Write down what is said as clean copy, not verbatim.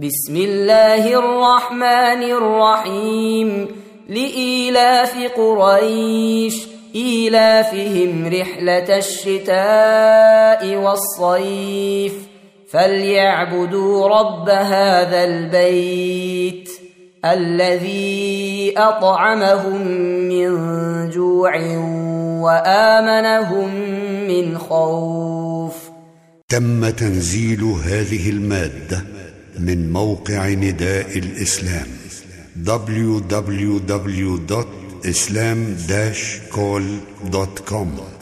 بسم الله الرحمن الرحيم لإيلاف قريش إيلافهم رحلة الشتاء والصيف فليعبدوا رب هذا البيت الذي أطعمهم من جوع وآمنهم من خوف. تم تنزيل هذه المادة من موقع نداء الإسلام www.islam-call.com